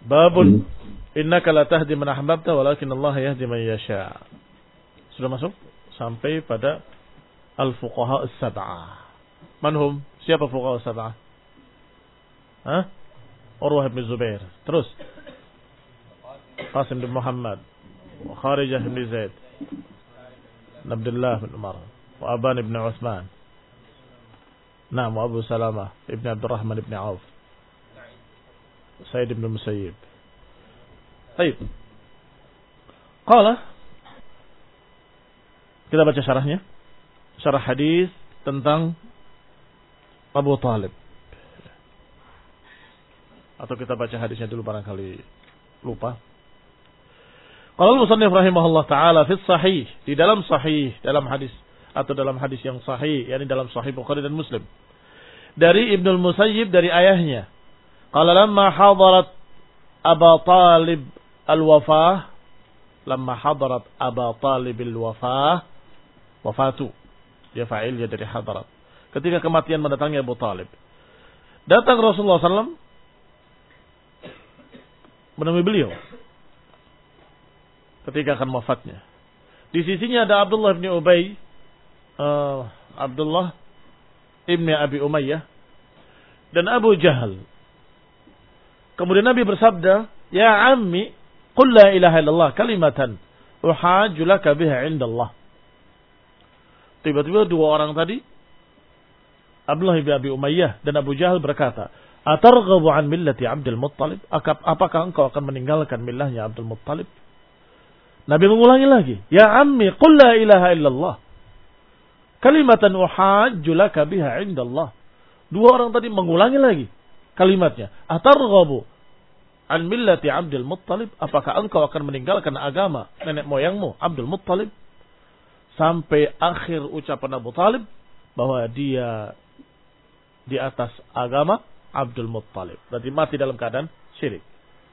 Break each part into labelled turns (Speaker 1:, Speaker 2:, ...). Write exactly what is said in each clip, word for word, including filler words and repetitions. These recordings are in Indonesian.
Speaker 1: Babun innaka la tahdi man ahbabta walakin Allah yahdi man yasha. Sudah masuk sampai pada al-fuqaha as-sab'ah. Manhum? Siapa fuqaha as-sab'ah? Hah? Urwah bin Zubair. Terus Qasim bin Muhammad, wa Kharijah bin Zaid, Abdullah bin Umar, wa Aban bin Uthman. Naam, wa Abu Salamah ibn Abdurrahman ibn Auf, Sa'id bin Musayyib. Baik. Qala, kita baca syarahnya. Syarah hadis tentang Abu Talib. Atau kita baca hadisnya dulu barangkali lupa. Qala al-musannif rahimahullah taala fi sahih, di dalam sahih, dalam hadis atau dalam hadis yang sahih, yakni dalam sahih Bukhari dan Muslim. Dari Ibnu al-Musayyib dari ayahnya. Qala lamma hadarat Abu Talib al-wafah, lamma hadarat Abu Talib al-wafah, wafatu. Dia fa'ilnya dari hadarat. Ketika kematian mendatangi Abu Talib. Datang Rasulullah sallallahu alaihi wasallam menemui beliau ketika akan wafatnya. Di sisinya ada Abdullah bin Ubay, uh, Abdullah ibn Abi Umayyah, dan Abu Jahal. Kemudian Nabi bersabda, "Ya ammi, qul la ilaha illallah kalimatan uhajju laka biha 'inda Allah." Tiba-tiba dua orang tadi, Abdullah bin Abi Umayyah dan Abu Jahal berkata, "Atarghabu an millati Abdul Muttalib?" Apakah engkau akan meninggalkan millahnya Abdul Muttalib? Nabi mengulangi lagi, "Ya ammi, qul la ilaha illallah kalimatan uhajju laka biha 'inda Allah." Dua orang tadi mengulangi lagi kalimatnya, "Atarghabu an millati Abdul Muttalib?" Apakah engkau akan meninggalkan agama nenek moyangmu Abdul Muttalib? Sampai akhir ucapan Abu Talib bahwa dia di atas agama Abdul Muttalib. Berarti mati dalam keadaan syirik.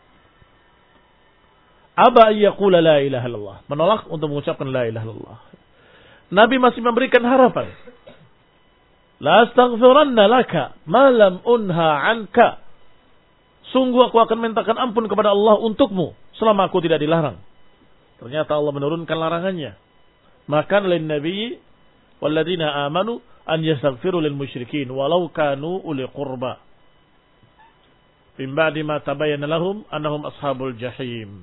Speaker 1: Aba ayyaqula la ilaha illallah. Menolak untuk mengucapkan la ilaha illallah. Nabi masih memberikan harapan. La astaghfiranna laka ma lam unha anka. Sungguh aku akan mintakan ampun kepada Allah untukmu selama aku tidak dilarang. Ternyata Allah menurunkan larangannya. Maka lin nabi walladzina amanu an yastaghfiru lil musyrikin walau kanu uli qurba. Min ba'di ma tabayyana lahum annahum ashabul jahim.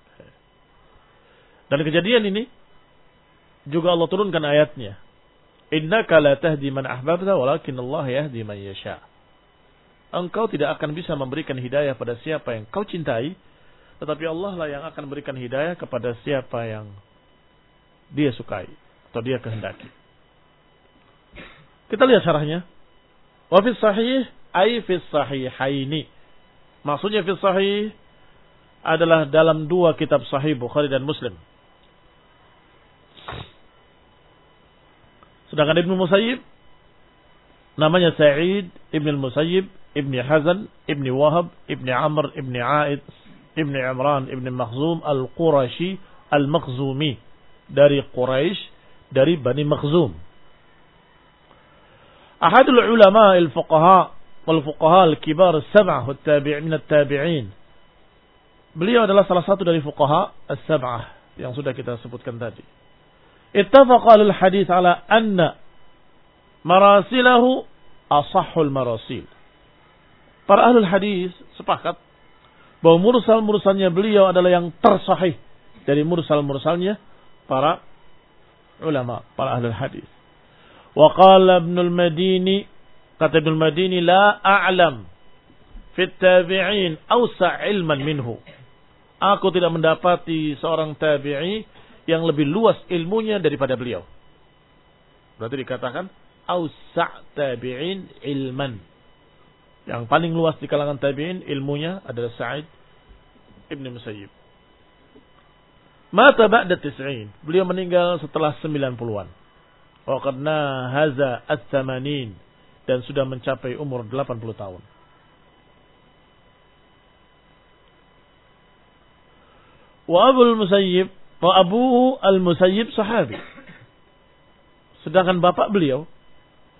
Speaker 1: Dan kejadian ini juga Allah turunkan ayatnya. Innaka la tahdi man ahbabta walakin Allah yahdi man yasha. Engkau tidak akan bisa memberikan hidayah pada siapa yang kau cintai, tetapi Allah lah yang akan berikan hidayah kepada siapa yang dia sukai atau dia kehendaki. Kita lihat syarahnya. Wa fi sahih ay fi sahihaini. Maksudnya fi sahih adalah dalam dua kitab sahih Bukhari dan Muslim. Sedangkan Ibnu Musayyib namanya Sa'id Ibn Musayyib Ibn Hazan Ibn Wahab Ibn Amr Ibn A'id Ibn Imran Ibn Makhzum Al-Qurashi Al-Makhzumi, dari Quraisy, dari Bani Makhzum. Ahadul ulama al-fuqaha wal fuqaha al-kibar as-sab'ah wat-tabi'in min at-tabi'in. Beliau adalah salah satu dari fuqaha as-sab'ah yang sudah kita sebutkan tadi. Ittafaqa al-hadits ala anna marasilahu asahhul marasil. Para ahlul hadis sepakat bahwa mursal-mursalnya beliau adalah yang tersahih dari mursal-mursalnya para ulama, para ahlul hadis. Wa qala Ibnu al-Madini, kata Ibnu al-Madini, la a'lam fi at-tabi'in awsa' ilman minhu. Aku tidak mendapati seorang tabi'i yang lebih luas ilmunya daripada beliau. Berarti dikatakan awsa' tabi'in ilman. Yang paling luas di kalangan tabi'in ilmunya adalah Sa'id Ibn Musayyib. Mata ba'da tis'in. Beliau meninggal setelah sembilan puluhan. Wa qad nahaza at-thamanin, dan sudah mencapai umur delapan puluh tahun. Wa Abu al-Musayyib wa Abu al-Musayyib sahabi. Sedangkan bapak beliau,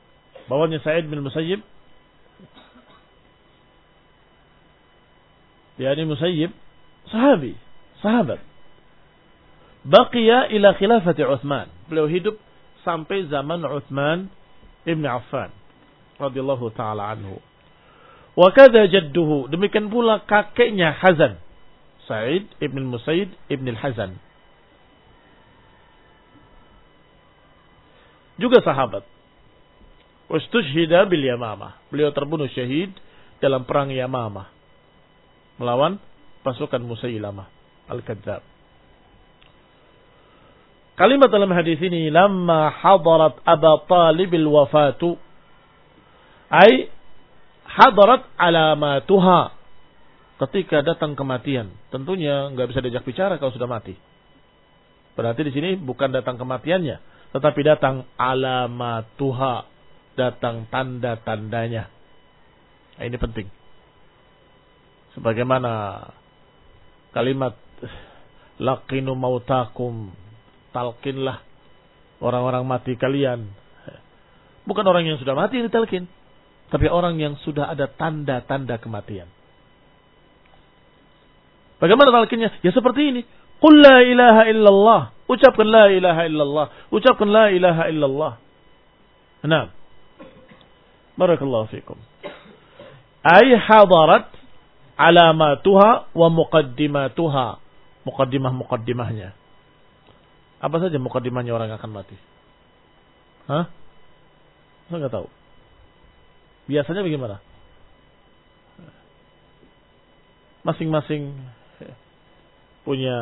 Speaker 1: bapaknya Sa'id bin Musayyib, yakni Musayyib sahabi, sahabat. Baqiya ila khilafati Utsman. Beliau hidup sampai zaman Utsman Ibn Affan radhiyallahu taala anhu. Wa kadza jadduhu, demikian pula kakeknya Hazan, Sa'id ibn Musayyib ibn al-Hazan. Juga sahabat. Wastushhida bil Yamamah. Beliau terbunuh syahid dalam perang Yamamah melawan pasukan Musailamah al-Kadzdzab. Kalimat dalam hadis ini, lamma hadarat Aba Talib al-wafatu, ay hadarat alamatuha, ketika datang kematian. Tentunya nggak bisa diajak bicara kalau sudah mati. Berarti di sini bukan datang kematiannya, tetapi datang alamatuha, datang tanda-tandanya. Nah, ini penting. Sebagaimana kalimat laqinu mautakum, talkinlah orang-orang mati kalian. Bukan orang yang sudah mati yang ditalkin, tapi orang yang sudah ada tanda-tanda kematian. Bagaimana talkinnya? Ya seperti ini. Qul la ilaha illallah. Ucapkan la ilaha illallah. Ucapkan la ilaha illallah. Nah. Barakallahu fikum. Ay hadarat alamatuha wa muqaddimatuha. Muqaddimah-muqaddimahnya. Apa saja muqaddimahnya orang yang akan mati? Hah? Saya nggak tahu. Biasanya bagaimana? Masing-masing punya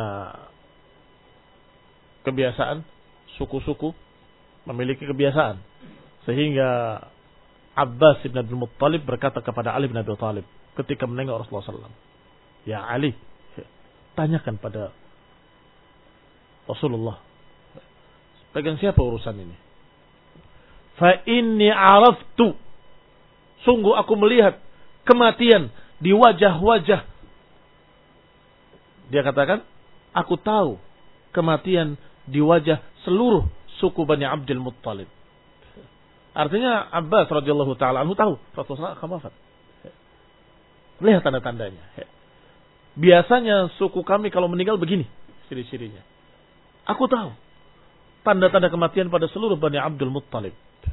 Speaker 1: kebiasaan, suku-suku memiliki kebiasaan. Sehingga Abbas bin Abdul Muttalib berkata kepada Ali bin Abi Thalib ketika menengok Rasulullah sallallahu alaihi wasallam, "Ya Ali, tanyakan pada Rasulullah, pegang siapa urusan ini? Fa inni araftu, sungguh aku melihat kematian di wajah-wajah." Dia katakan, aku tahu kematian di wajah seluruh suku Bani Abdul Muttalib. Artinya Abbas radhiyallahu taala anhu tahu Rasulullah akan wafat. Lihat tanda-tandanya. Biasanya suku kami kalau meninggal begini ciri-cirinya. Aku tahu tanda-tanda kematian pada seluruh Bani Abdul Muttalib.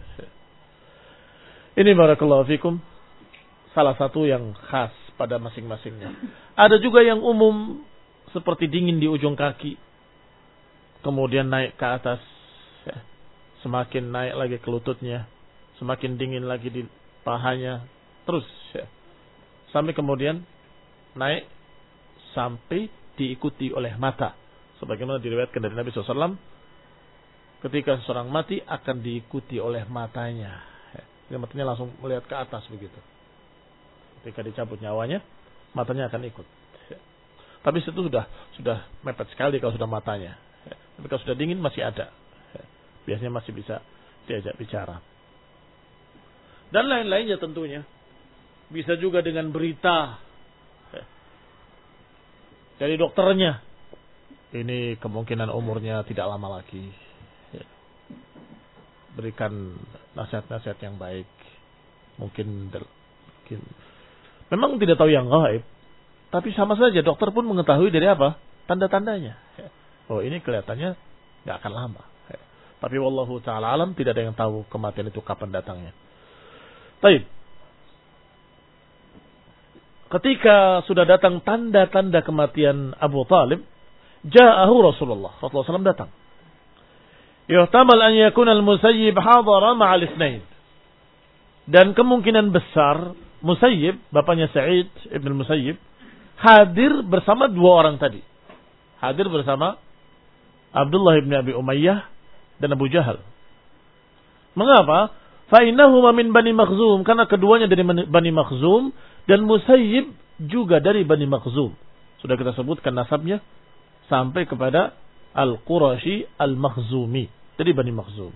Speaker 1: Ini barakallahu fikum salah satu yang khas pada masing-masingnya. Ada juga yang umum seperti dingin di ujung kaki, kemudian naik ke atas, semakin naik lagi ke lututnya, semakin dingin lagi di pahanya, terus sampai kemudian naik sampai diikuti oleh mata. Sebagaimana diriwayatkan dari Nabi shallallahu alaihi wasallam, ketika seseorang mati akan diikuti oleh matanya. Jadi matanya langsung melihat ke atas begitu. Ketika dicabut nyawanya, matanya akan ikut. Tapi itu sudah sudah mepet sekali kalau sudah matanya. Tapi kalau sudah dingin masih ada. Biasanya masih bisa diajak bicara. Dan lain-lainnya tentunya. Bisa juga dengan berita dari dokternya. Ini kemungkinan umurnya tidak lama lagi. Berikan nasihat-nasihat yang baik. Mungkin, mungkin memang tidak tahu yang gaib. Tapi sama saja dokter pun mengetahui dari apa? Tanda-tandanya. Oh ini kelihatannya nggak akan lama. Tapi wallahu ta'ala alam, tidak ada yang tahu kematian itu kapan datangnya. Baik. Ketika sudah datang tanda-tanda kematian Abu Talib, ja'ahu Rasulullah. Rasulullah shallallahu alaihi wasallam datang. Yuhtamal an yakuna al-Musayyib hadara ma'al itsnain. Dan kemungkinan besar Musayyib, bapaknya Sa'id ibn Musayyib, hadir bersama dua orang tadi. Hadir bersama Abdullah ibn Abi Umayyah dan Abu Jahal. Mengapa? Fa'innahuma min Bani Makhzum. Karena keduanya dari Bani Makhzum. Dan Musayyib juga dari Bani Makhzum. Sudah kita sebutkan nasabnya. Sampai kepada Al-Qurashi Al-Makhzumi. Dari Bani Makhzum.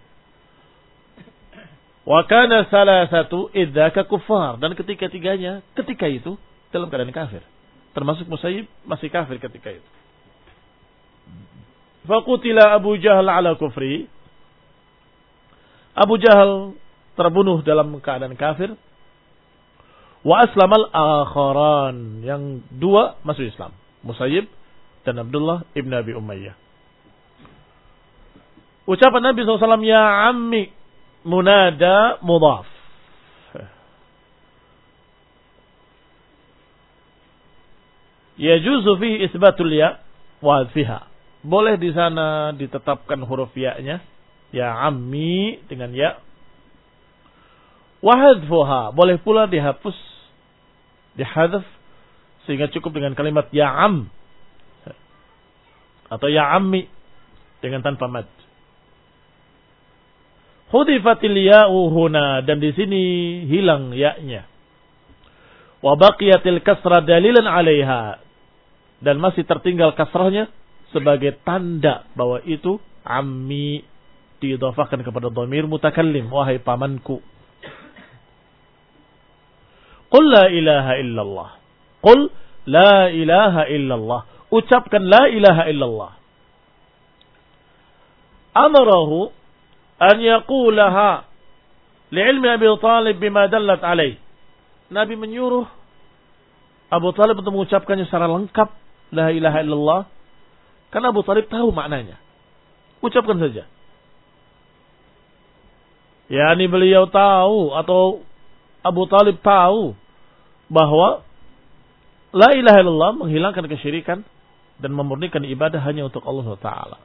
Speaker 1: Wa kana salasatu idzaka kuffar. Dan ketika tiganya, ketika itu dalam keadaan kafir. Termasuk Musayyib masih kafir ketika itu. Faqutila Abu Jahal ala kufri. Abu Jahal terbunuh dalam keadaan kafir. Wa aslamal akharan. Yang dua masuk Islam. Musayyib dan Abdullah ibn Abi Umayyah. Ucapan Nabi shallallahu alaihi wasallam, ya ammi, munada mudhaf. Yajuzu fihi isbatul ya wa hadfiha. Boleh di sana ditetapkan huruf ya-nya, ya ammi dengan ya. Wa hadfuha, boleh pula dihapus, dihadzaf sehingga cukup dengan kalimat ya am atau ya ammi dengan tanpa mad. Hudifatil ya'u huna, dan di sini hilang ya-nya. Wa baqiyatil kasra dalilan 'alaiha, dan masih tertinggal kasrahnya sebagai tanda bahwa itu ammi, diidhafahkan kepada dhamir mutakallim, wahai pamanku. Qul la ilaha illallah. Qul la ilaha illallah. Ucapkan la ilaha illallah. Amarahu an yaqulaha li'ilmi Abi Talib bima dallat alaih. Nabi menyuruh Abu Talib untuk mengucapkannya secara lengkap, la ilaha illallah, karena Abu Talib tahu maknanya. Ucapkan saja. Yani beliau tahu, atau Abu Talib tahu bahwa la ilaha illallah menghilangkan kesyirikan dan memurnikan ibadah hanya untuk Allah Taala.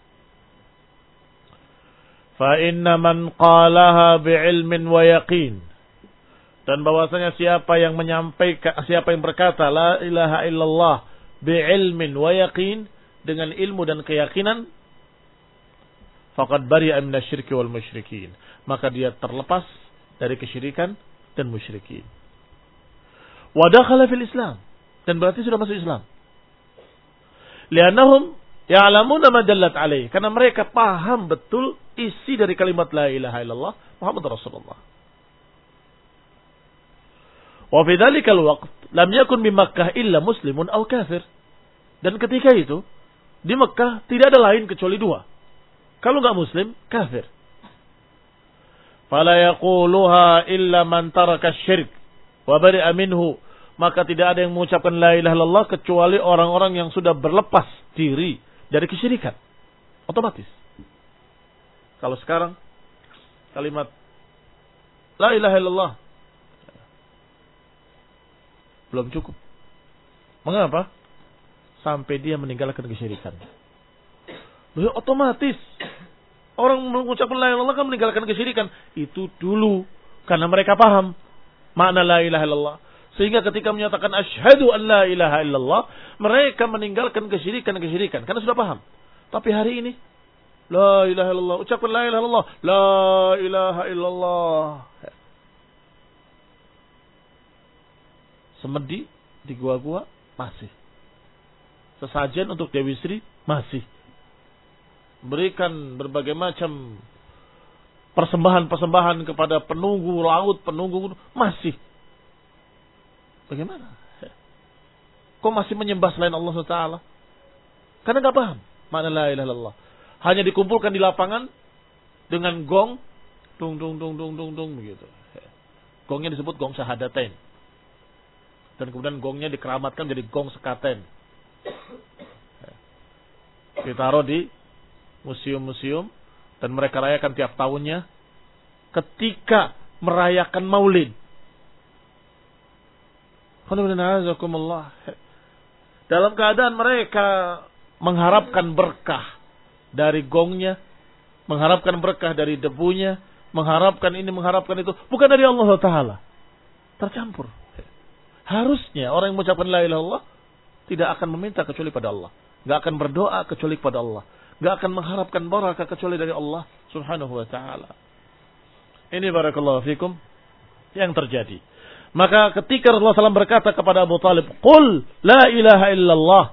Speaker 1: Fa inna man qalaha bi'ilmin wa yaqin, dan bahwasanya siapa yang menyampaikan, siapa yang berkata la ilaha illallah bi'ilmin wa yaqin, dengan ilmu dan keyakinan, faqad bari'a minasyirki wal musyrikin, maka dia terlepas dari kesyirikan dan musyrikin. Wa dakhala fil Islam, dan berarti sudah masuk Islam. Li'annahum ya'lamuna ma dallat alaih, karena mereka paham betul isi dari kalimat la ilaha illallah Muhammad Rasulullah. Wa fi dzalikal waqt lam yakun bi Makkah illa muslimun aw kafir. Dan ketika itu di Mekah tidak ada lain kecuali dua. Kalau enggak muslim, kafir. Fala yaquluha illa man taraka asy-syirk wa bari'a minhu. Maka tidak ada yang mengucapkan la ilaha illallah kecuali orang-orang yang sudah berlepas diri dari kesyirikan. Otomatis. Kalau sekarang kalimat la ilaha illallah belum cukup. Mengapa? Sampai dia meninggalkan kesyirikan. Loh, otomatis orang mengucapkan la ilaha illallah kan meninggalkan kesyirikan. Itu dulu karena mereka paham makna la ilaha illallah. Sehingga ketika menyatakan asyhadu an la ilaha illallah, mereka meninggalkan kesyirikan-kesyirikan karena sudah paham. Tapi hari ini la ilaha illallah, ucapkan la ilaha illallah, la ilaha illallah. Semedi di gua-gua masih. Sesajen untuk Dewi Sri masih. Berikan berbagai macam persembahan-persembahan kepada penunggu laut, penunggu masih. Bagaimana? Kok masih menyembah selain Allah subhanahu wa taala? Karena enggak paham makna la ilaha illallah. Hanya dikumpulkan di lapangan dengan gong, dung dung dung dung dung dung begitu. Gongnya disebut gong syahadatain. Dan kemudian gongnya dikeramatkan jadi gong sekaten. Ditaruh di museum-museum dan mereka rayakan tiap tahunnya ketika merayakan Maulid. Dalam keadaan mereka mengharapkan berkah dari gongnya, mengharapkan berkah dari debunya, mengharapkan ini, mengharapkan itu, bukan dari Allah Taala. Tercampur. Harusnya orang yang mengucapkan la ilaha illallah tidak akan meminta kecuali pada Allah, enggak akan berdoa kecuali kepada Allah, enggak akan mengharapkan barakah kecuali dari Allah Subhanahu wa taala. Ini barakallahu fikum yang terjadi. Maka ketika Rasulullah shallallahu alaihi wasallam berkata kepada Abu Talib, "Qul la ilaha illallah."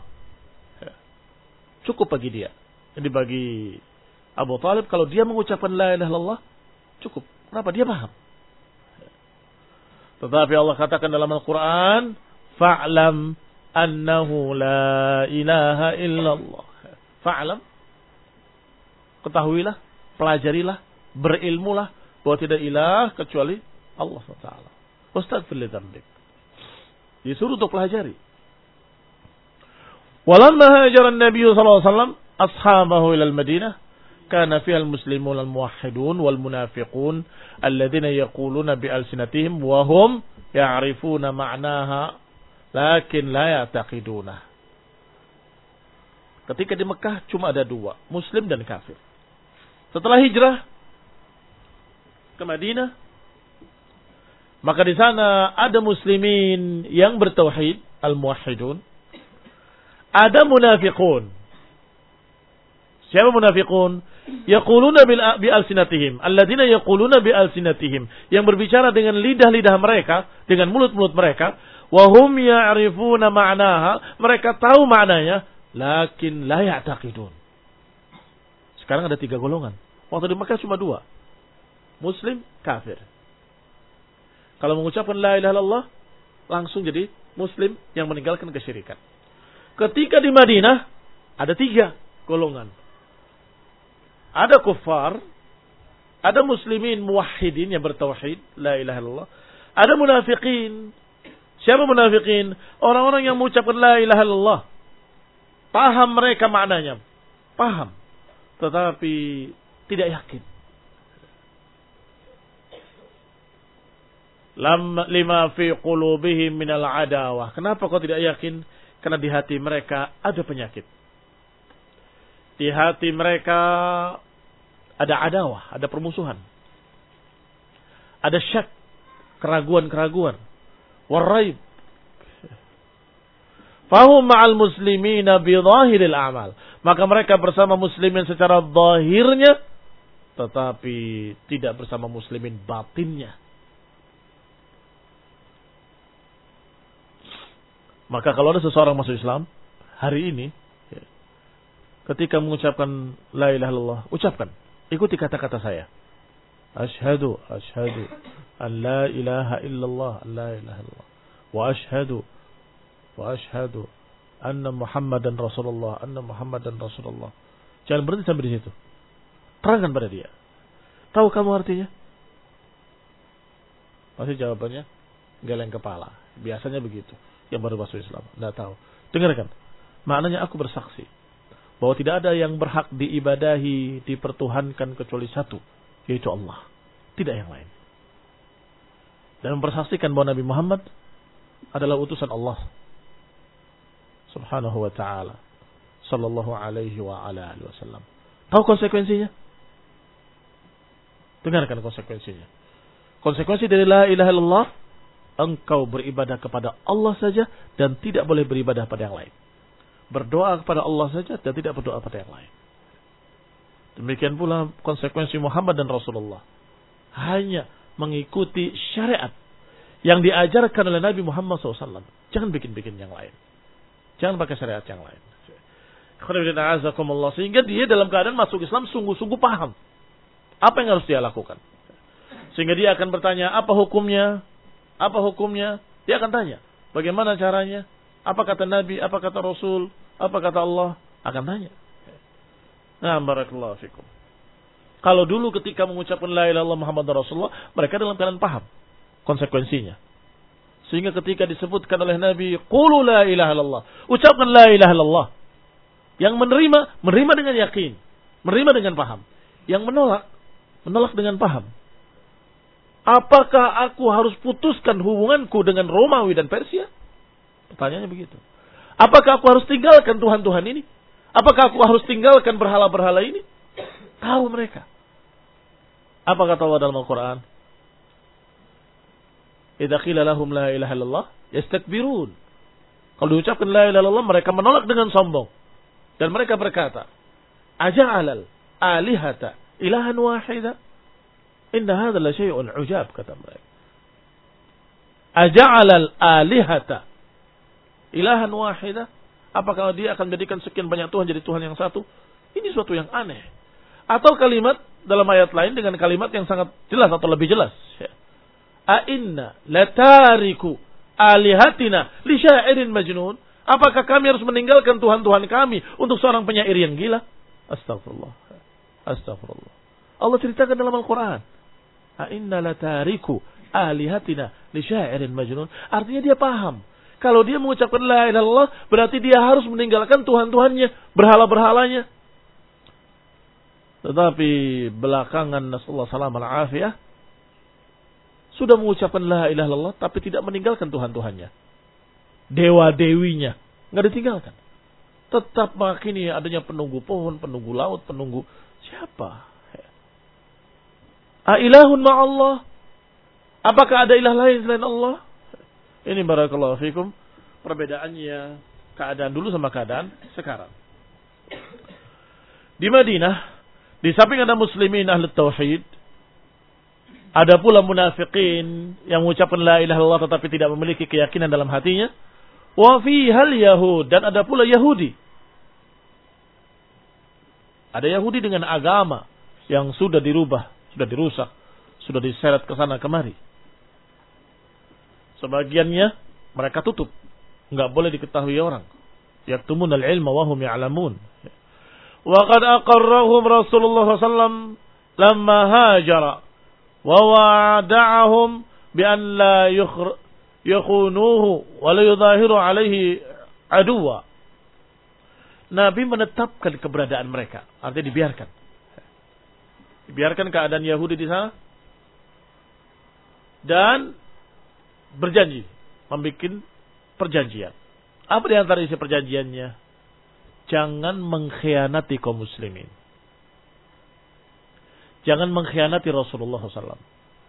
Speaker 1: Cukup bagi dia. Jadi bagi Abu Talib kalau dia mengucapkan la ilaha illallah cukup. Kenapa? Dia paham. Tetapi Allah katakan dalam Al-Quran, "Fa'lam annahu la ilaha illallah." Fa'lam. Ketahuilah, pelajarilah, berilmulah bahwa tidak ilah kecuali Allah subhanahu wa taala. Wastaghfir li dzambik. Disuruh untuk pelajari. Walamma hajara an-nabiy sallallahu alaihi wasallam ashabahu ila al-Madinah kana fiha al-muslimun al-muwahhidun wal munafiqun alladziina yaquluna bi alsinatihim wa hum ya'rifuna ma'naha lakin la ya'taqiduna. Ketika di Mekah cuma ada dua, muslim dan kafir. Setelah hijrah ke Madinah, maka di sana ada muslimin yang bertauhid, al-muwahhidun. Ada munafiqun. Siapa munafiqun? Yaquluna bi alsinatihim, alladzina yaquluna bi alsinatihim, yang berbicara dengan lidah-lidah mereka, dengan mulut-mulut mereka, wa hum ya'rifuna ma'naha, mereka tahu maknanya, lakin la ya'taqidun. Sekarang ada tiga golongan. Waktu di Mekah cuma dua. Muslim, kafir. Kalau mengucapkan la ilaha illallah, langsung jadi muslim yang meninggalkan kesyirikan. Ketika di Madinah, ada tiga golongan. Ada kuffar, ada muslimin muwahhidin yang bertauhid, la ilaha illallah. Ada munafiqin. Siapa munafiqin? Orang-orang yang mengucapkan la ilaha illallah. Paham mereka maknanya. Paham. Tetapi tidak yakin. Lam lima fi qulubihim minal adawah. Kenapa kau tidak yakin? Karena di hati mereka ada penyakit. Di hati mereka ada adawah, ada permusuhan. Ada syak, keraguan-keraguan. Waraib. Fahum ma'al muslimina bi dhahiril a'mal. Maka mereka bersama muslimin secara zahirnya, tetapi tidak bersama muslimin batinnya. Maka kalau ada seseorang masuk Islam hari ini, ya, ketika mengucapkan la ilaha illallah, ucapkan, ikuti kata-kata saya. Ashhadu, ashhadu an la ilaha illallah, la ilaha illallah. Wa ashhadu, wa ashhadu anna Muhammadan Rasulullah, anna Muhammadan Rasulullah. Jangan berhenti sampai di situ. Terangkan pada dia. Tahu kamu artinya? Pasti jawabannya geleng kepala. Biasanya begitu. Yang baru masuk Islam, tidak tahu. Dengarkan, maknanya aku bersaksi bahwa tidak ada yang berhak diibadahi, dipertuhankan kecuali satu, yaitu Allah, tidak yang lain. Dan mempersaksikan bahwa Nabi Muhammad adalah utusan Allah Subhanahu wa taala, sallallahu alaihi wa ala alihi wasallam. Tahu konsekuensinya? Dengarkan konsekuensinya. Konsekuensi dari la ilaha illallah, engkau beribadah kepada Allah saja dan tidak boleh beribadah pada yang lain. Berdoa kepada Allah saja dan tidak berdoa pada yang lain. Demikian pula konsekuensi Muhammad dan Rasulullah. Hanya mengikuti syariat yang diajarkan oleh Nabi Muhammad shallallahu alaihi wasallam. Jangan bikin-bikin yang lain. Jangan pakai syariat yang lain. Sehingga dia dalam keadaan masuk Islam sungguh-sungguh paham apa yang harus dia lakukan. Sehingga dia akan bertanya, apa hukumnya? Apa hukumnya? Dia akan tanya. Bagaimana caranya? Apa kata Nabi? Apa kata Rasul? Apa kata Allah? Akan tanya. Nah, barakallahu fikum. Kalau dulu ketika mengucapkan la ilaha illallah Muhammad Rasulullah, mereka dalam keadaan paham konsekuensinya. Sehingga ketika disebutkan oleh Nabi, qulu la ilaha illallah, ucapkan la ilaha illallah. Yang menerima, menerima dengan yakin, menerima dengan paham. Yang menolak, menolak dengan paham. Apakah aku harus putuskan hubunganku dengan Romawi dan Persia? Pertanyaannya begitu. Apakah aku harus tinggalkan Tuhan-Tuhan ini? Apakah aku harus tinggalkan berhala-berhala ini? Tahu mereka. Apa kata Allah dalam Al-Quran? Idza qila lahum la ilaha illallah yastakbirun. Kalau diucapkan la ilaha illallah, mereka menolak dengan sombong. Dan mereka berkata, aja'alal alihata ilahan wahida? Inna hadha la syai'un ujab, kata mereka. Aja'alal alihata ilahan wahida? Apakah dia akan menjadikan sekian banyak Tuhan jadi Tuhan yang satu? Ini suatu yang aneh. Atau kalimat dalam ayat lain dengan kalimat yang sangat jelas atau lebih jelas. A inna latariku alihatina li syairin majnun? Apakah kami harus meninggalkan Tuhan-Tuhan kami untuk seorang penyair yang gila? Astagfirullah. Astagfirullah. Allah ceritakan dalam Al-Quran. A inna latariku alihatina li syairin majnun? Artinya dia paham. Kalau dia mengucapkan la ilaha illallah, berarti dia harus meninggalkan Tuhan-Tuhannya, berhala-berhalanya. Tetapi belakangan nasallahu salam al-afiyah, sudah mengucapkan la ilaha illallah, tapi tidak meninggalkan Tuhan-Tuhannya. Dewa-dewinya, nggak ditinggalkan. Tetap makini adanya penunggu pohon, penunggu laut, penunggu siapa? Ailahun ma'allah. Apakah ada ilah lain selain Allah? Ini barakallahu fikum perbedaannya keadaan dulu sama keadaan sekarang. Di Madinah, di samping ada muslimin ahli tauhid, ada pula munafikin yang mengucapkan la ilaha illallah tetapi tidak memiliki keyakinan dalam hatinya. Wa fihal yahud, dan ada pula Yahudi. Ada Yahudi dengan agama yang sudah dirubah, sudah dirusak, sudah diseret ke sana kemari. Sebagiannya mereka tutup, enggak boleh diketahui orang. Yaktumun al-ilma wa hum ya'lamun. Wa qad aqarrahum Rasulullah sallallahu alaihi wasallam lamma hajara wa wa'adahum bi an la yakhunuhu wa la yudahiru alaihi aduwa. Nabi menetapkan keberadaan mereka, artinya dibiarkan. Dibiarkan keadaan Yahudi di sana dan berjanji, membuat perjanjian. Apa di antara isi perjanjiannya? Jangan mengkhianati kaum muslimin. Jangan mengkhianati Rasulullah shallallahu alaihi wasallam.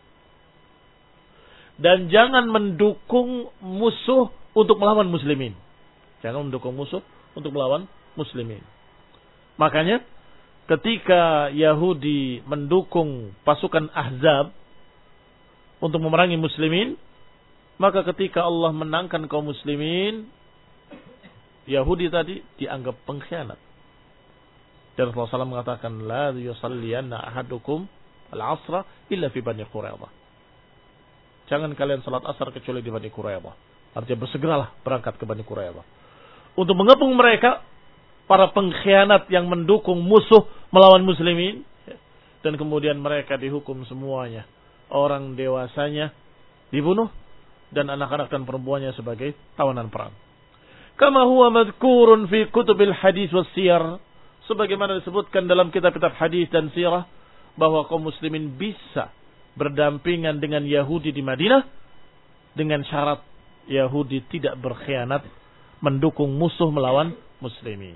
Speaker 1: Dan jangan mendukung musuh untuk melawan muslimin. Jangan mendukung musuh untuk melawan muslimin. Makanya ketika Yahudi mendukung pasukan Ahzab untuk memerangi muslimin, maka ketika Allah menangkan kaum muslimin, Yahudi tadi dianggap pengkhianat. Dan Rasulullah shallallahu alaihi wasallam mengatakan, la yusalliyanna ahadukum al-asra illa fi Bani Quraidah. Jangan kalian salat asar kecuali di Bani Quraidah. Artinya bersegeralah berangkat ke Bani Quraidah untuk mengepung mereka, para pengkhianat yang mendukung musuh melawan muslimin, dan kemudian mereka dihukum semuanya. Orang dewasanya dibunuh dan anak-anak dan perempuannya sebagai tawanan perang. Kama huwa madhkurun fi kutubil hadis was siyar, sebagaimana disebutkan dalam kitab-kitab hadis dan sirah, bahwa kaum muslimin bisa berdampingan dengan Yahudi di Madinah dengan syarat Yahudi tidak berkhianat mendukung musuh melawan muslimin.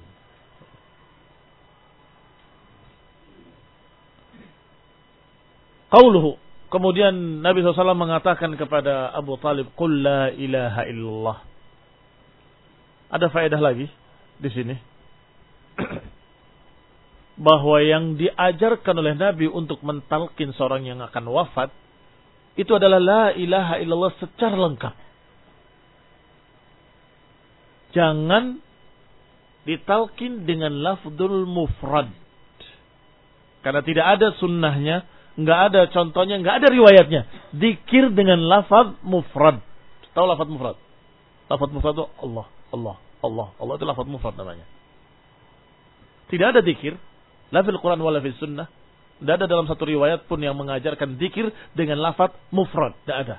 Speaker 1: Qauluhu, kemudian Nabi shallallahu alaihi wasallam mengatakan kepada Abu Talib, Qul la ilaha illallah. Ada faedah lagi di sini. Bahwa yang diajarkan oleh Nabi untuk mentalkin seorang yang akan wafat, itu adalah la ilaha illallah secara lengkap. Jangan ditalkin dengan lafdzul mufrad. Karena tidak ada sunnahnya, nggak ada contohnya, nggak ada riwayatnya. Zikir dengan lafaz mufrad. Tahu lafaz mufrad? Lafaz mufrad itu Allah, Allah, Allah, Allah, itu lafaz mufrad namanya. Tidak ada zikir, la fil Quran wala fil sunnah. Tidak ada dalam satu riwayat pun yang mengajarkan zikir dengan lafaz mufrad. Tidak ada.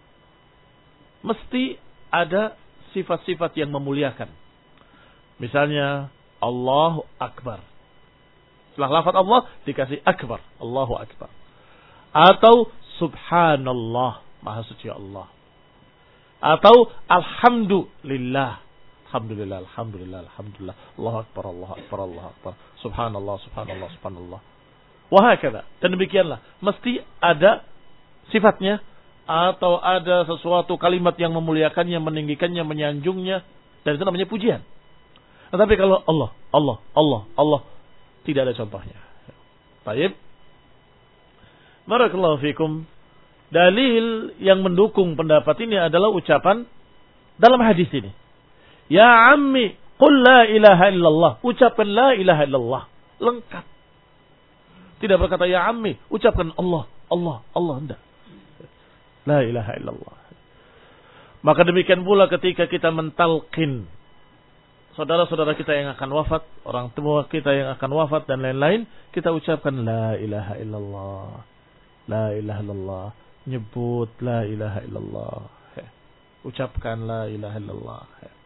Speaker 1: Mesti ada sifat-sifat yang memuliakan. Misalnya Allahu Akbar. Setelah lafaz Allah dikasih akbar, Allahu Akbar. Atau subhanallah, maha suci Allah. Atau alhamdulillah, alhamdulillah, alhamdulillah, alhamdulillah, Allahu Akbar, Allahu Akbar, Allahu Akbar, subhanallah, subhanallah, subhanallah. Wahakala. Dan demikianlah, mesti ada sifatnya atau ada sesuatu kalimat yang memuliakannya, meninggikannya, menyanjungnya, dan itu namanya pujian. Tetapi kalau Allah, Allah, Allah, Allah, tidak ada contohnya. Baik. Barakallahu fikum. Dalil yang mendukung pendapat ini adalah ucapan dalam hadis ini. Ya ammi, qul la ilaha illallah. Ucapkan la ilaha illallah. Lengkap. Tidak berkata ya ammi, ucapkan Allah, Allah, Allah. Tidak. La ilaha illallah. Maka demikian pula ketika kita mentalqin saudara-saudara kita yang akan wafat, orang tua kita yang akan wafat dan lain-lain, kita ucapkan la ilaha illallah. La ilaha illallah. Nyebut la ilaha illallah. Ucapkan la ilaha illallah.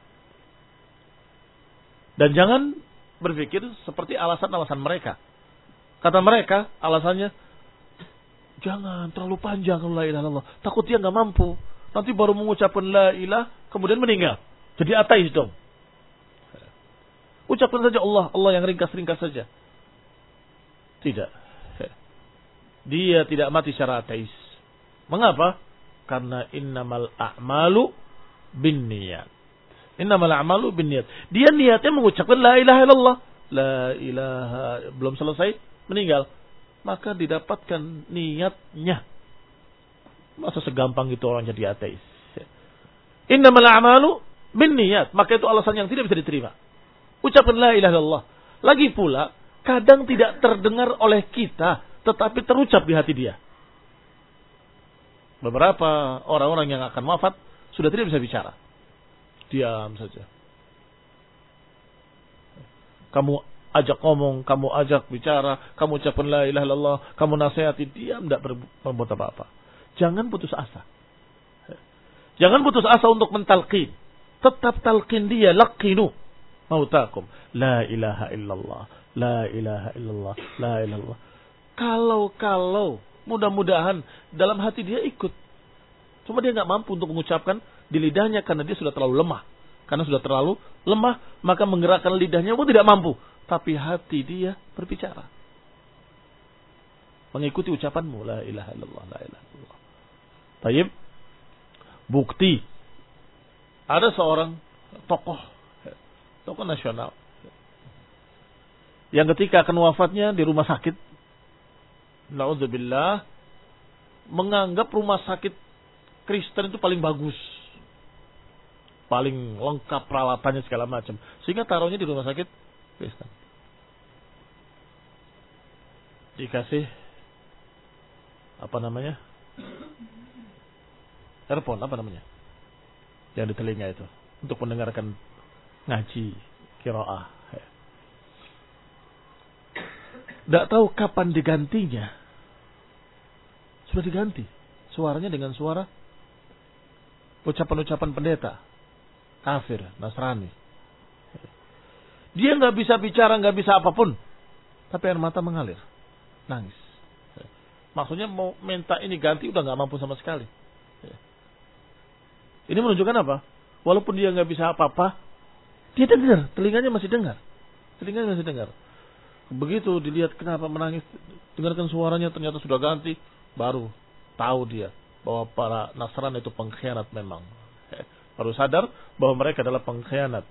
Speaker 1: Dan jangan berpikir seperti alasan-alasan mereka. Kata mereka, alasannya, jangan terlalu panjang la ilaha illallah. Takut dia nggak mampu. Nanti baru mengucapkan la ilaha, kemudian meninggal. Jadi ateis dong. Ucapkan saja Allah, Allah yang ringkas-ringkas saja. Tidak. Dia tidak mati secara ateis. Mengapa? Karena innamal a'malu bin niyat. Innamal a'malu bin niyat. Dia niatnya mengucapkan la ilaha illallah. La ilaha, belum selesai, meninggal. Maka didapatkan niatnya. Masa segampang itu orang jadi ateis. Innamal a'malu bin niyat. Maka itu alasan yang tidak bisa diterima. Ucapkan la ilaha illallah. Lagi pula, kadang tidak terdengar oleh kita, tetapi terucap di hati dia. Beberapa orang-orang yang akan wafat sudah tidak bisa bicara. Diam saja. Kamu ajak ngomong, kamu ajak bicara, kamu ucapkan la ilaha illallah, kamu nasihati, diam, tidak berbuat apa-apa. Jangan putus asa. Jangan putus asa untuk mentalqin. Tetap talqin dia, laqinu mautakum. La ilaha illallah, la ilaha illallah, la ilaha illallah. Kalau-kalau mudah-mudahan dalam hati dia ikut. Cuma dia nggak mampu untuk mengucapkan di lidahnya karena dia sudah terlalu lemah. Karena sudah terlalu lemah, maka menggerakkan lidahnya pun tidak mampu. Tapi hati dia berbicara. Mengikuti ucapanmu, la ilaha illallah, la ilaha illallah. Tayyib. Bukti. Ada seorang tokoh, tokoh nasional, yang ketika akan wafatnya di rumah sakit, na'udzubillah, menganggap rumah sakit Kristen itu paling bagus, paling lengkap peralatannya segala macam, sehingga taruhnya di rumah sakit Kristen. Dikasih apa namanya, earphone, apa namanya, yang di telinga itu untuk mendengarkan ngaji qiraah. Tidak tahu kapan digantinya. Sudah diganti suaranya dengan suara ucapan-ucapan pendeta kafir, Nasrani. Dia nggak bisa bicara, nggak bisa apapun, tapi air mata mengalir, nangis. Maksudnya mau minta ini ganti, udah nggak mampu sama sekali. Ini menunjukkan apa? Walaupun dia nggak bisa apa-apa, dia dengar, telinganya masih dengar, telinganya masih dengar. Begitu dilihat kenapa menangis, dengarkan suaranya ternyata sudah ganti, baru tahu dia bahwa para Nasrani itu pengkhianat memang. Baru sadar bahwa mereka adalah pengkhianat.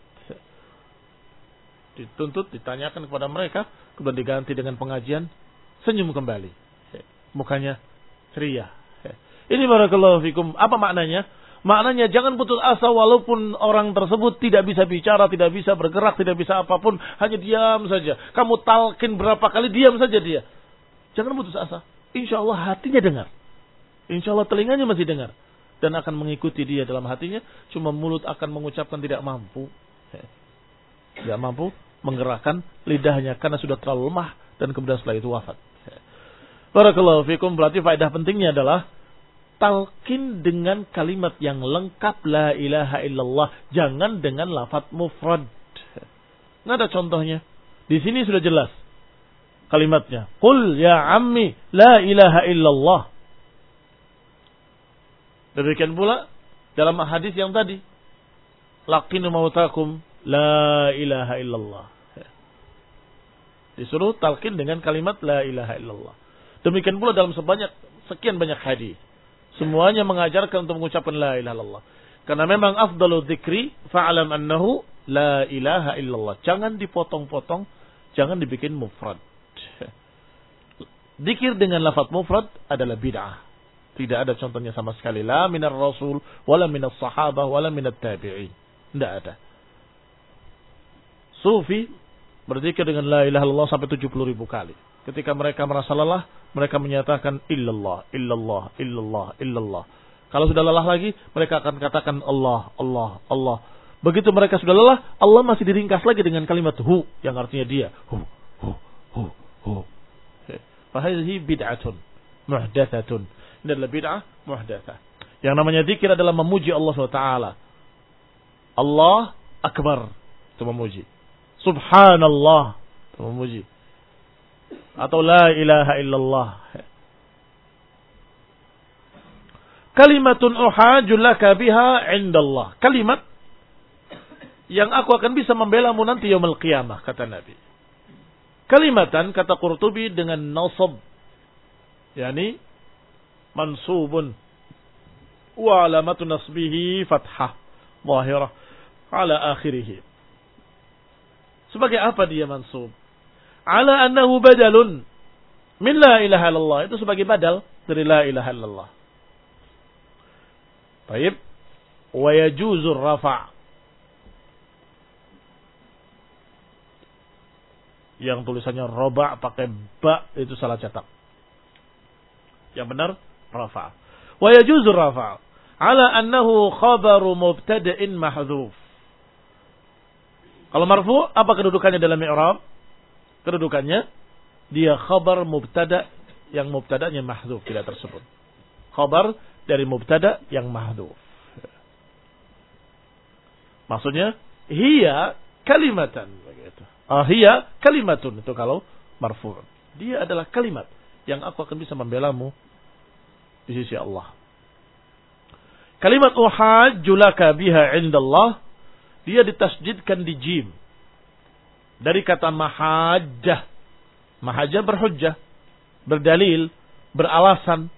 Speaker 1: Dituntut, ditanyakan kepada mereka, kemudian diganti dengan pengajian, senyum kembali. Mukanya ceria. Ini barakallahu fikum. Apa maknanya? Maknanya jangan putus asa walaupun orang tersebut tidak bisa bicara, tidak bisa bergerak, tidak bisa apapun. Hanya diam saja. Kamu talqin berapa kali, diam saja dia. Jangan putus asa. Insya Allah hatinya dengar. Insya Allah telinganya masih dengar. Dan akan mengikuti dia dalam hatinya. Cuma mulut akan mengucapkan tidak mampu. Tidak mampu menggerakkan lidahnya karena sudah terlalu lemah. Dan kemudian setelah itu wafat. Barakallahu fikum. Berarti faedah pentingnya adalah talqin dengan kalimat yang lengkap la ilaha illallah, jangan dengan lafaz mufrad. Nggak ada contohnya. Di sini sudah jelas kalimatnya. Qul ya ammi la ilaha illallah. Demikian pula dalam hadis yang tadi, laqinu mautakum la ilaha illallah. Disuruh talqin dengan kalimat la ilaha illallah. Demikian pula dalam sebanyak sekian banyak hadis. Semuanya mengajarkan untuk mengucapkan la ilaha illallah. Karena memang afdalu dzikri fa'alam annahu la ilaha illallah. Jangan dipotong-potong, jangan dibikin mufrad. Dzikir dengan lafaz mufrad adalah bid'ah. Tidak ada contohnya sama sekali. La minar rasul, wala minas sahabah, wala minat tabi'in. Tidak ada. Sufi berzikir dengan la ilaha illallah sampai tujuh puluh ribu kali. Ketika mereka merasa lelah, mereka menyatakan illallah, illallah, illallah, illallah. Kalau sudah lelah lagi, mereka akan katakan Allah, Allah, Allah. Begitu mereka sudah lelah, Allah masih diringkas lagi dengan kalimat hu, yang artinya dia. Hu, hu, hu, hu. Fahadhihi bid'atun muhdathatun. Ini adalah bid'ah muhdatsah. Yang namanya zikir adalah memuji Allah subhanahu wa taala. Allah akbar, itu memuji. Subhanallah, itu memuji. Atau la ilaha illallah. Kalimatun uhaju laka biha indallah. Kalimat yang aku akan bisa membelamu nanti yaumul qiyamah, kata Nabi. Kalimatan, kata Qurtubi, dengan nasab, yakni mansubun wa alamatu nasbihi fathah zahirah ala akhirih. Sebagai apa dia mansub? Ala annahu badalun min la ilaha illallah. Itu sebagai badal dari la ilaha illallah. Baik. Wa yajuzur rafa'. Yang tulisannya roba pakai ba itu salah cetak. Yang benar rafa'. Wa yajuzur rafa' ala annahu khabaru mubtada'in mahdhuf. Kalau marfu, apa kedudukannya dalam i'rab? Kedudukannya dia khabar mubtada yang mubtada'nya mahdhuf, tidak tersebut. Khabar dari mubtada yang mahdhuf. Maksudnya hiya kalimatan begitu. Ah hiya kalimatun itu kalau marfu'. Dia adalah kalimat yang aku akan bisa membelamu di sisi Allah. Kalimat uhajju laka biha indallah, dia ditasjidkan di jim. Dari kata mahajjah. Mahajjah berhujjah, berdalil, beralasan.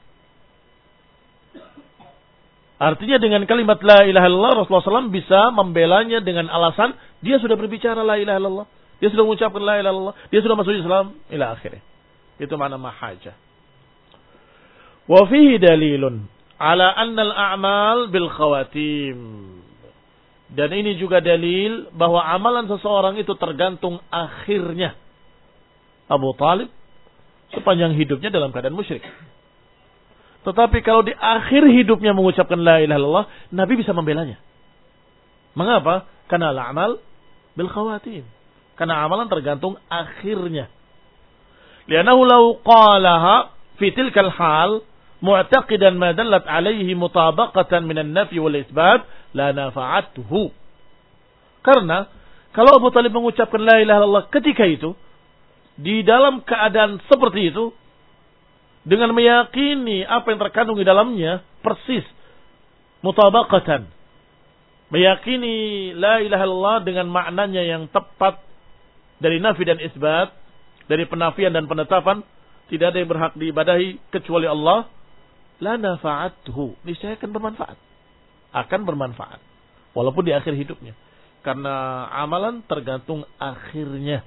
Speaker 1: Artinya dengan kalimat la ilaha illallah Rasulullah shallallahu alaihi wasallam bisa membelanya dengan alasan dia sudah berbicara la ilaha illallah. Dia sudah mengucapkan la ilaha illallah. Dia sudah masuk Islam. Ila akhirnya. Itu makna mahajjah. Wa fihi dalilun ala anna al-a'mal bil khawatim. Dan ini juga dalil bahwa amalan seseorang itu tergantung akhirnya. Abu Talib sepanjang hidupnya dalam keadaan musyrik. Tetapi kalau di akhir hidupnya mengucapkan la ilaha illallah, Nabi bisa membelanya. Mengapa? Karena al-amal bil khawatim. Karena amalan tergantung akhirnya. Li'annahu law qalaha fi tilkal hal mu'taqidan ma dallat alaihi mutabaqatan minan nafi wal isbat la nafa'atuhu. Karena kalau Abu Talib mengucapkan la ilaha illallah ketika itu di dalam keadaan seperti itu dengan meyakini apa yang terkandung di dalamnya persis mutabaqatan, meyakini la ilaha illallah dengan maknanya yang tepat dari nafi dan isbat, dari penafian dan penetapan, tidak ada yang berhak diibadahi kecuali Allah, la nafa'atuhu, niscaya akan bermanfaat. Akan bermanfaat. Walaupun di akhir hidupnya. Karena amalan tergantung akhirnya.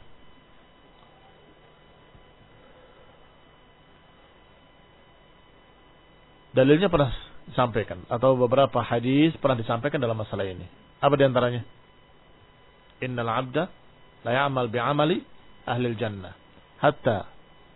Speaker 1: Dalilnya pernah disampaikan. Atau beberapa hadis pernah disampaikan dalam masalah ini. Apa diantaranya? Innal abda la ya'mal bi'amali ahlil jannah. Hatta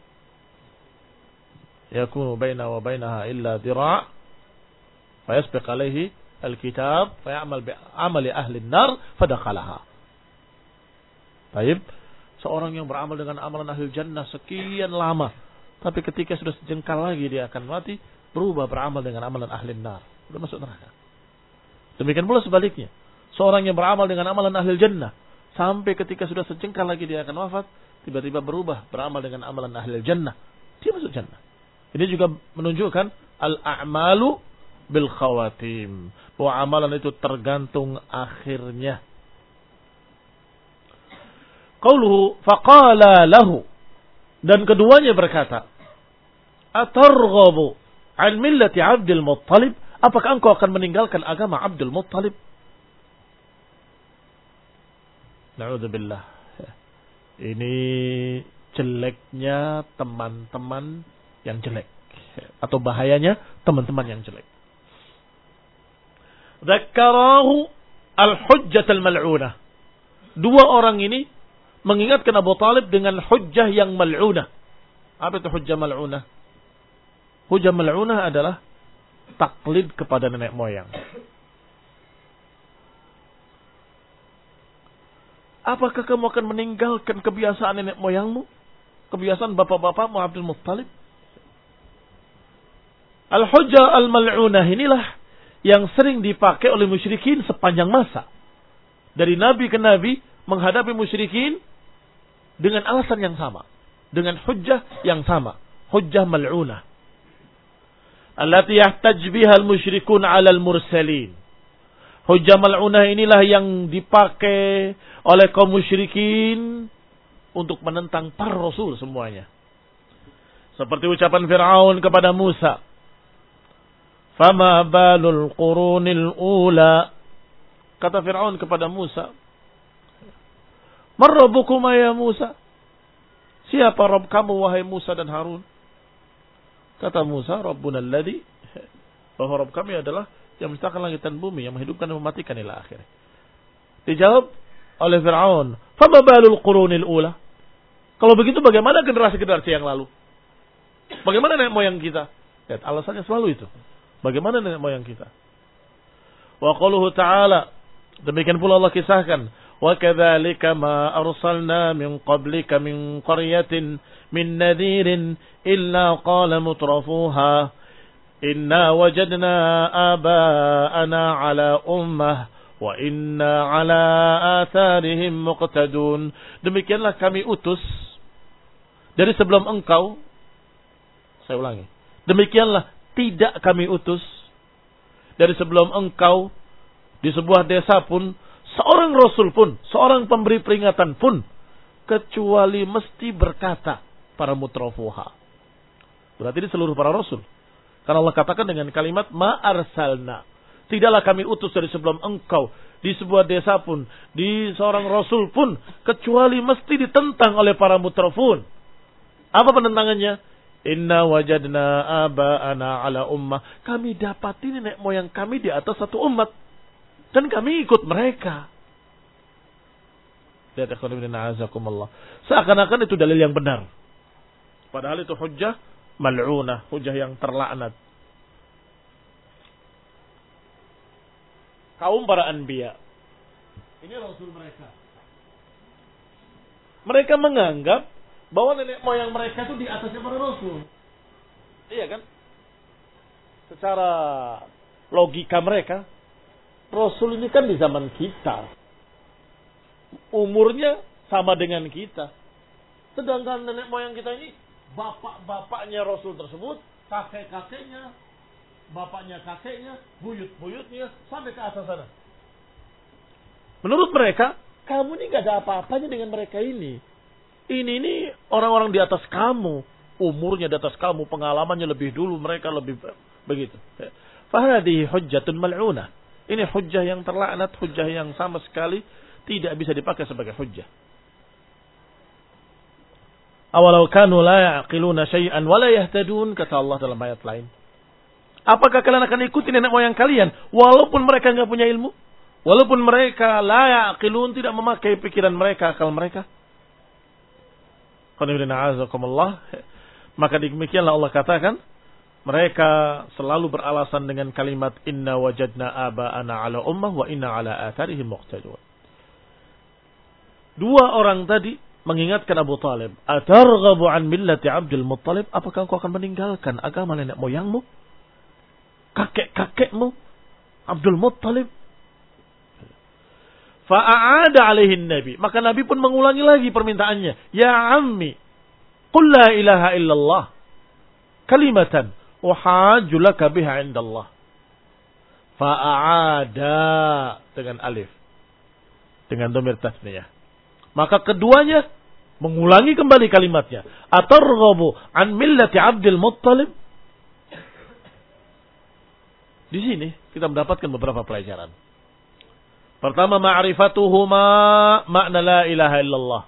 Speaker 1: yakunu baina wa bainaha illa dhira' fayasbiq alaihi al-kitab fay'amal bi'amali ahli an-nar fadakhalaha. Baik, seorang yang beramal dengan amalan ahli jannah sekian lama, tapi ketika sudah sejengkal lagi dia akan mati, berubah beramal dengan amalan ahli an-nar, sudah masuk neraka. Demikian pula sebaliknya, seorang yang beramal dengan amalan ahli jannah sampai ketika sudah sejengkal lagi dia akan wafat, tiba-tiba berubah beramal dengan amalan ahli jannah, dia masuk jannah. Ini juga menunjukkan al-a'malu bil khawatim, bahwa amalan itu tergantung akhirnya. Qauluhu faqala lahu, dan keduanya berkata, atarghabu an millati Abdul Muttalib, apakah engkau akan meninggalkan agama Abdul Muttalib? Na'udzubillah. Ini jeleknya teman-teman yang jelek, atau bahayanya teman-teman yang jelek. Dzakarahu al-hujjah al-mal'unah. Dua orang ini mengingatkan Abu Talib dengan hujjah yang mal'unah. Apa itu hujjah mal'unah? Hujjah mal'unah adalah taklid kepada nenek moyang. Apakah kamu akan meninggalkan kebiasaan nenek moyangmu? Kebiasaan bapak-bapakmu Abdul Muttalib? Al-hujjah al-mal'unah inilah yang sering dipakai oleh musyrikin sepanjang masa. Dari nabi ke nabi menghadapi musyrikin dengan alasan yang sama, dengan hujjah yang sama, hujjah mal'unah. Allati yahtaj biha al-musyrikun 'ala al-mursalin. Hujjah mal'unah inilah yang dipakai oleh kaum musyrikin untuk menentang para rasul semuanya. Seperti ucapan Fir'aun kepada Musa, "Fama balul qurunil ula." Kata Fir'aun kepada Musa, "Man rabbukuma ya Musa?" Siapa Rabb kamu wahai Musa dan Harun? Kata Musa, "Rabbuna alladhi," bahwa Rabb kami adalah yang menciptakan langit dan bumi, yang menghidupkan dan mematikan ila akhir. Dijawab oleh Fir'aun, "Fama balul qurunil ula?" Kalau begitu bagaimana generasi-generasi yang lalu? Bagaimana nenek moyang kita? Lihat, alasannya selalu itu. Bagaimana nenek moyang kita? Wa qauluhu ta'ala, demikian pula Allah kisahkan, wa kadzalika ma arsalna min qablika min qaryatin min nadhirin illa qala mutrafuha inna wajadna aba'ana ala ummah wa inna ala atharihim muqtadun. Demikianlah kami utus dari sebelum engkau. Saya ulangi. Demikianlah tidak kami utus dari sebelum engkau di sebuah desa pun seorang rasul pun, seorang pemberi peringatan pun, kecuali mesti berkata para mutrafuha. Berarti ini seluruh para rasul. Karena Allah katakan dengan kalimat ma arsalna. Tidaklah kami utus dari sebelum engkau di sebuah desa pun, di seorang rasul pun, kecuali mesti ditentang oleh para mutrafun. Apa penentangannya? Inna wajadna aba'ana ala ummah. Kami dapati nenek moyang kami di atas satu umat. Dan kami ikut mereka. Lihat ikhwan fillah azakumullah. Seakan-akan itu dalil yang benar. Padahal itu hujjah mal'unah, hujjah yang terlaknat. Kaum para anbiya. Ini rasul mereka. Mereka menganggap bahwa nenek moyang mereka itu di atasnya para rasul. Iya kan? Secara logika mereka, rasul ini kan di zaman kita. Umurnya sama dengan kita. Sedangkan nenek moyang kita ini, bapak-bapaknya rasul tersebut, kakek-kakeknya, bapaknya kakeknya, buyut-buyutnya, sampai ke atas sana. Menurut mereka, kamu ini gak ada apa-apanya dengan mereka ini. Ini ini orang-orang di atas kamu, umurnya di atas kamu, pengalamannya lebih dulu, mereka lebih begitu. Fahadhi hujjatun mal'unah. Ini hujjah yang terlaknat, hujjah yang sama sekali tidak bisa dipakai sebagai hujjah. Awalau kanu la ya'qiluna syai'an wa la yahtadun, kata Allah dalam ayat lain. Apakah kalian akan ikuti nenek moyang kalian walaupun mereka enggak punya ilmu? Walaupun mereka la ya'qilun, tidak memakai pikiran mereka, akal mereka? Maka demikianlah Allah katakan, mereka selalu beralasan dengan kalimat inna wajadna aba'ana ala ummah wa inna ala atharihim muqtadun. Dua orang tadi mengingatkan Abu Talib, atarghabu an millati Abdul Muttalib, apakah engkau akan meninggalkan agama nenek moyangmu, kakek-kakekmu Abdul Muttalib? Fa'aada alaihin Nabi. Maka Nabi pun mengulangi lagi permintaannya. Ya ammi, qul la ilaha illallah kalimatan uhajju laka biha indallah. Fa'aada dengan alif, dengan dhamir tasniyah. Maka keduanya mengulangi kembali kalimatnya. Atarghabu an millati Abdul Muttalib. Di sini kita mendapatkan beberapa pelajaran. Pertama, ma'rifatuhuma makna la ilaha illallah.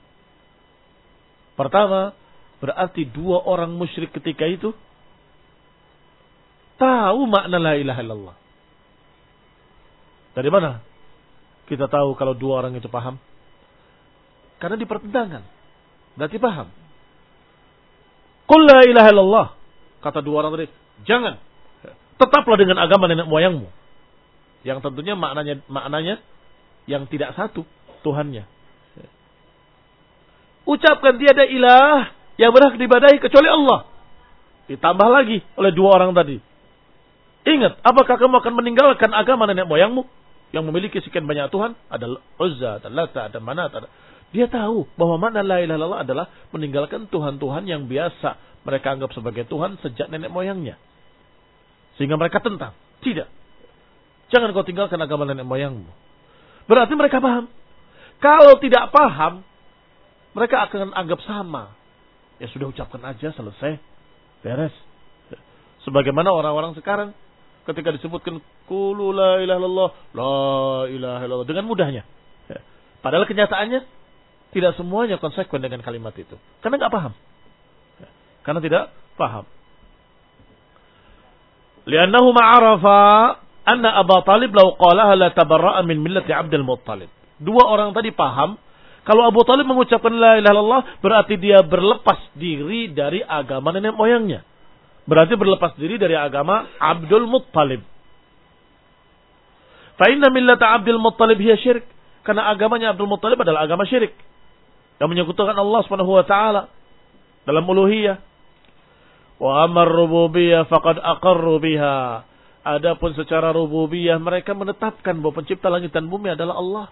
Speaker 1: Pertama, berarti dua orang musyrik ketika itu tahu makna la ilaha illallah. Dari mana kita tahu kalau dua orang itu paham? Karena dipertentangkan. Berarti paham. Qul la ilaha illallah. Kata dua orang tadi, jangan. Tetaplah dengan agama nenek moyangmu. Yang tentunya maknanya maknanya yang tidak satu Tuhannya. Ucapkan tiada ilah yang berhak diibadahi kecuali Allah. Ditambah lagi oleh dua orang tadi. Ingat, apakah kamu akan meninggalkan agama nenek moyangmu yang memiliki sekian banyak Tuhan? Ada Uzza, ada Lata, ada Manat. Ada... Dia tahu bahwa mana la ilaha illallah adalah meninggalkan Tuhan-Tuhan yang biasa mereka anggap sebagai Tuhan sejak nenek moyangnya. Sehingga mereka tentang. Tidak. Jangan kau tinggalkan agama nenek moyangmu. Berarti mereka paham. Kalau tidak paham, mereka akan anggap sama. Ya sudah ucapkan aja, selesai. Beres. Sebagaimana orang-orang sekarang ketika disebutkan qulu la ilaha illallah, la ilaha illallah dengan mudahnya. Padahal kenyataannya tidak semuanya konsekuen dengan kalimat itu. Karena enggak paham. Karena tidak paham. Li'annahu ma'arafa anna Abu Talib law qalaha la tabarra'a min millati Abdul Muttalib. Dua orang tadi paham kalau Abu Talib mengucapkan la ilaha illallah berarti dia berlepas diri dari agama nenek moyangnya. Berarti berlepas diri dari agama Abdul Muttalib. Fa inna millata Abdul Muttalib hiya syirik. Karena agamanya Abdul Muttalib adalah agama syirik. Yang menyekutukan Allah Subhanahu wa taala dalam uluhiyah. Wa amar rububiyah faqad aqarru biha. Adapun secara rububiyah mereka menetapkan bahwa pencipta langit dan bumi adalah Allah.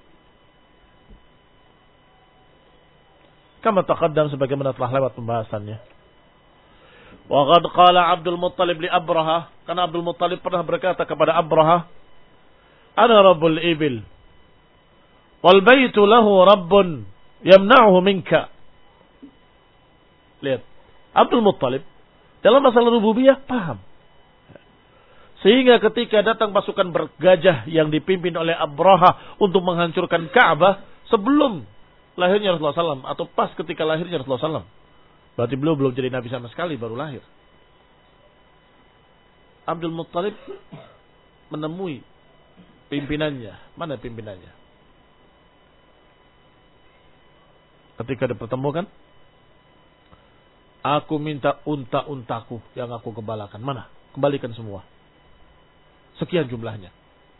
Speaker 1: Kama taqaddam sebagaimana telah lewat pembahasannya. Wa qad qala Abdul Muttalib li Abraha, karena Abdul Muttalib pernah berkata kepada Abraha, "Ana rabbul ibil wal baitu lahu rabbun yamna'uhu minka." Lihat, Abdul Muttalib dalam masalah rububiyah paham. Sehingga ketika datang pasukan bergajah yang dipimpin oleh Abraha untuk menghancurkan Ka'bah sebelum lahirnya Rasulullah sallallahu alaihi wasallam atau pas ketika lahirnya Rasulullah sallallahu alaihi wasallam. Berarti beliau belum jadi nabi sama sekali, baru lahir. Abdul Muttalib menemui pimpinannya. Mana pimpinannya? Ketika dipertemukan, aku minta unta-untaku yang aku gembalakan. Mana? Kembalikan semua. Sekian jumlahnya.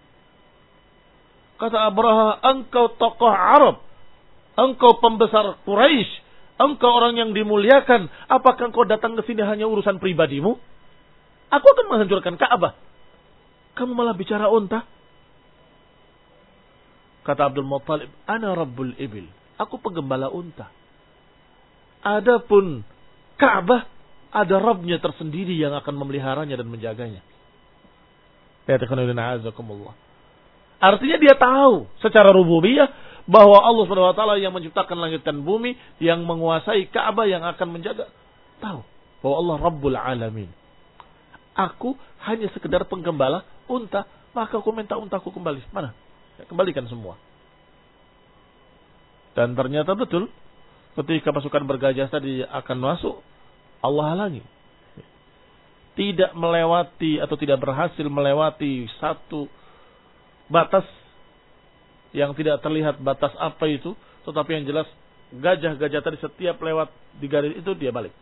Speaker 1: Kata Abraha, engkau tokoh Arab. Engkau pembesar Quraisy. Engkau orang yang dimuliakan. Apakah engkau datang ke sini hanya urusan pribadimu? Aku akan menghancurkan Ka'bah. Kamu malah bicara unta. Kata Abdul Muttalib, ana rabbul ibil. Aku penggembala unta. Adapun Ka'bah, ada Rabbnya tersendiri yang akan memeliharanya dan menjaganya. Artinya dia tahu secara rububiyah bahwa Allah Subhanahu wa taala yang menciptakan langit dan bumi, yang menguasai Ka'bah, yang akan menjaga. Tahu bahwa Allah Rabbul Alamin. Aku hanya sekedar penggembala unta, maka aku minta untaku kembali. Mana? Ya, kembalikan semua. Dan ternyata betul, ketika pasukan bergajah tadi akan masuk, Allah halangi. Tidak melewati atau tidak berhasil melewati satu batas yang tidak terlihat batas apa itu, tetapi yang jelas gajah-gajah tadi setiap lewat di garis itu dia balik.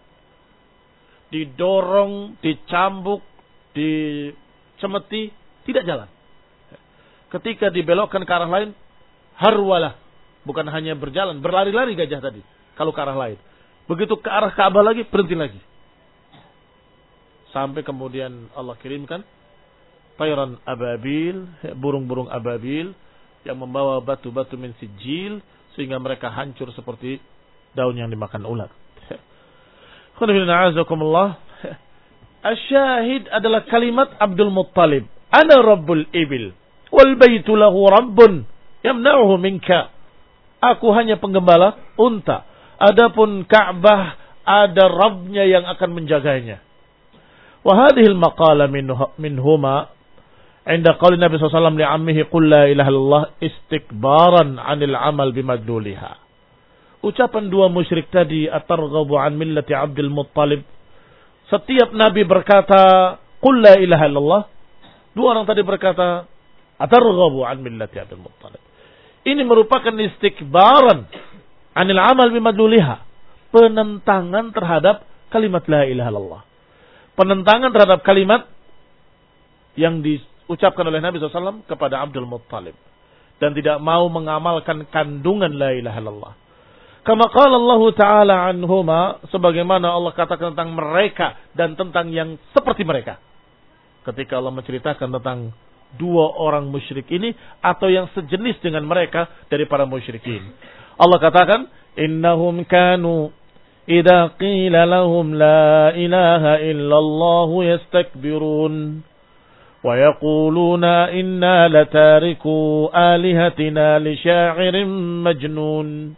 Speaker 1: Didorong, dicambuk, dicemeti, tidak jalan. Ketika dibelokkan ke arah lain, harwalah. Bukan hanya berjalan, berlari-lari gajah tadi. Kalau ke arah lain. Begitu ke arah Ka'bah lagi, berhenti lagi. Sampai kemudian Allah kirimkan tayran ababil, burung-burung ababil, yang membawa batu-batu min sijil, sehingga mereka hancur seperti daun yang dimakan ular. Asyahid adalah kalimat Abdul Muttalib. Ana rabbul ibil, wal baitu lahu rabbun yamna'uhu minka. Aku hanya penggembala unta. Adapun Ka'bah ada Rabbnya yang akan menjaganya. Wa hadhil maqala minhuma inda qali Nabi sallallahu alaihi wasallam li'ammihi qul la ilaha illallah istikbaran 'anil 'amal bimadluliha. Ucapan dua musyrik tadi, atarghabu 'an millati Abdul Muttalib. Setiap nabi berkata qul la ilaha illallah, dua orang tadi berkata atarghabu 'an millati Abdul Muttalib. Ini merupakan istikbaran 'anil 'amal bimadluliha, penentangan terhadap kalimat la ilaha illallah. Penentangan terhadap kalimat yang diucapkan oleh Nabi shallallahu alaihi wasallam kepada Abdul Muttalib. Dan tidak mau mengamalkan kandungan la ilaha illallah. Kama qala Allah Ta'ala anhuma, sebagaimana Allah katakan tentang mereka dan tentang yang seperti mereka. ketika Allah menceritakan tentang dua orang musyrik ini atau yang sejenis dengan mereka dari para musyrikin. Allah katakan, innahum kanu idza qila lahum la ilaha illallah yastakbirun wa yaquluna inna latariku alihatina li sya'irin majnun.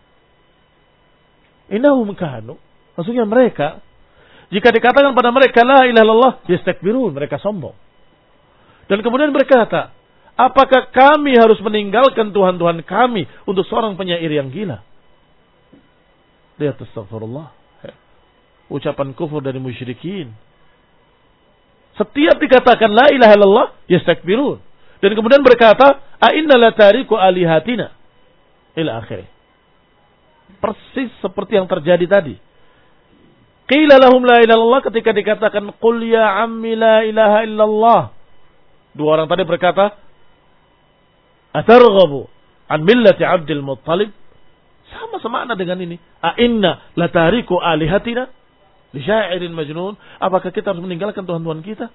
Speaker 1: Innahum kanu, maksudnya mereka, jika dikatakan pada mereka la ilaha illallah yastakbirun, mereka sombong. Dan kemudian berkata, apakah kami harus meninggalkan Tuhan-Tuhan kami untuk seorang penyair yang gila? Lihat, astagfirullah. Ucapan kufur dari musyrikin. Setiap dikatakan la ilaha illallah, yastakbirun. Dan kemudian berkata, a inna latariku alihatina. Ila akhirnya. Persis seperti yang terjadi tadi. Qila lahum la ilaha illallah, ketika dikatakan, qul ya ammi la ilaha illallah. Dua orang tadi berkata, atarghabu an millati Abdul Muttalib. Sama semakna dengan ini. A inna latariku alihatina li sya'irin majnun. Apakah kita harus meninggalkan Tuhan-Tuhan kita?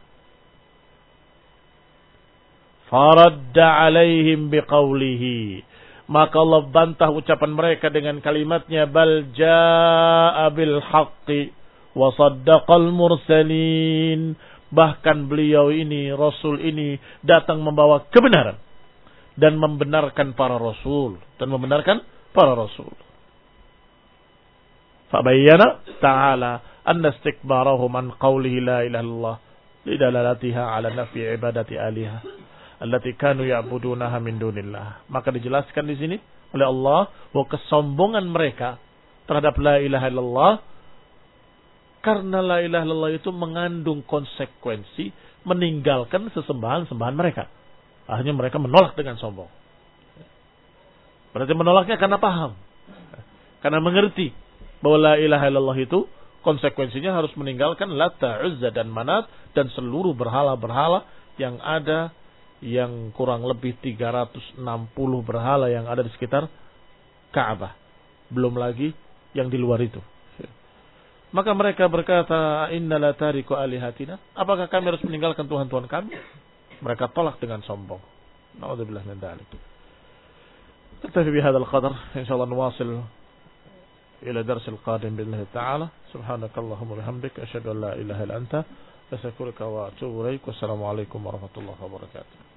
Speaker 1: Faradda alaihim biqaulihi. Maka Allah bantah ucapan mereka dengan kalimatnya, bal jaa'a bil haqqi wa saddaqal mursalin. Bahkan beliau ini, Rasul ini, datang membawa kebenaran. Dan membenarkan para Rasul. Dan membenarkan para Rasul. Fabayyana ta'ala anna istikbarahum an qawlihi la ilaha illallah lidalalatiha ala nafi ibadati aliha allati kanu ya'budunaha min dunillah. Maka dijelaskan di sini oleh Allah bahwa kesombongan mereka terhadap la ilaha illallah, karena la ilaha illallah itu mengandung konsekuensi meninggalkan sesembahan-sembahan mereka. Akhirnya mereka menolak dengan sombong. Berarti menolaknya karena paham. Karena mengerti bahwa la ilaha illallah itu konsekuensinya harus meninggalkan Lata, Uzza dan Manat dan seluruh berhala-berhala yang ada, yang kurang lebih tiga ratus enam puluh berhala yang ada di sekitar Ka'bah. Belum lagi yang di luar itu. Maka mereka berkata, inna la tariku alihatina. Apakah kami harus meninggalkan Tuhan-Tuhan kami? Mereka tolak dengan sombong. Na'udzubillah min dzalik. Naktafi bihadzal qadar. Insyaallah nuwasil ila darsil qadim billahi ta'ala. Subhanakallahumma wa bihamdika asyhadu an la ilaha illa anta astaghfiruka wa atubu ilaik. Wassalamu alaikum warahmatullahi wabarakatuh.